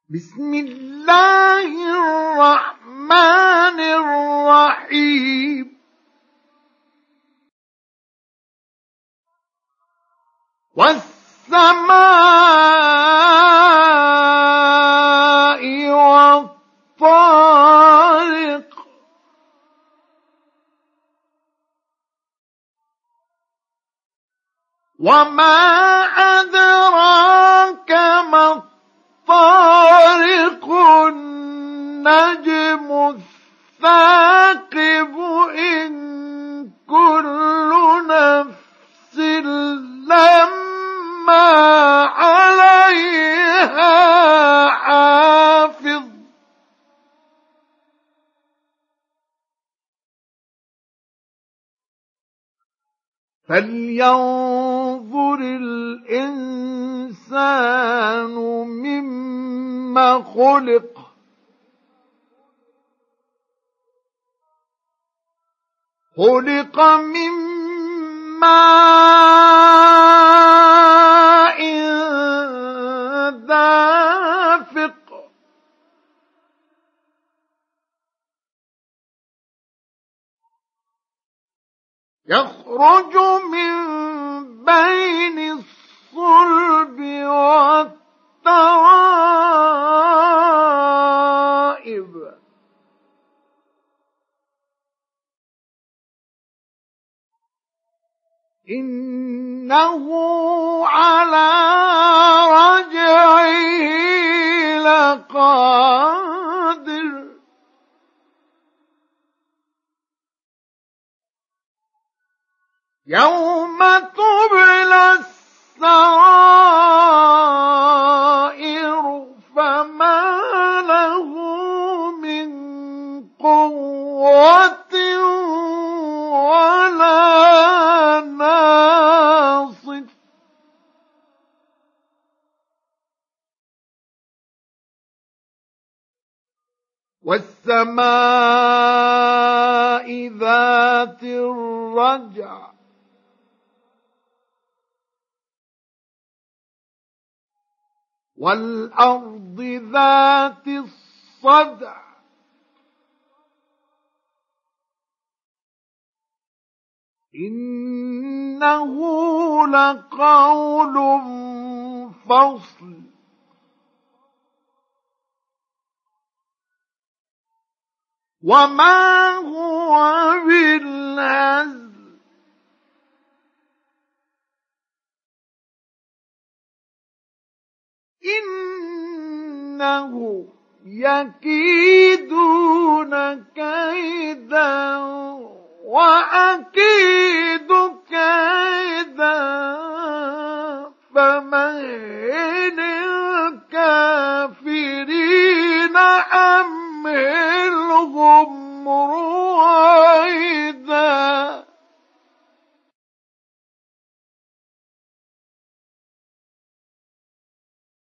بسم الله الرحمن الرحيم والسماء والطارق وما أدراك ما الطارق النجم الثاقب إن كل نفس لما عليها حافظ فلينظر الإنسان مما خلق من ماء دافق يخرج من بين الصلب والترائب إنه على رجعه لقادر يوم تبلى السرائر فما له من قوة ولا ناصر والسماء ذات الرجع والأرض ذات الصدع إنه لقول فصل وما هو بالهزل إنه يكيدون كيدا وأكيد كيدا فمهل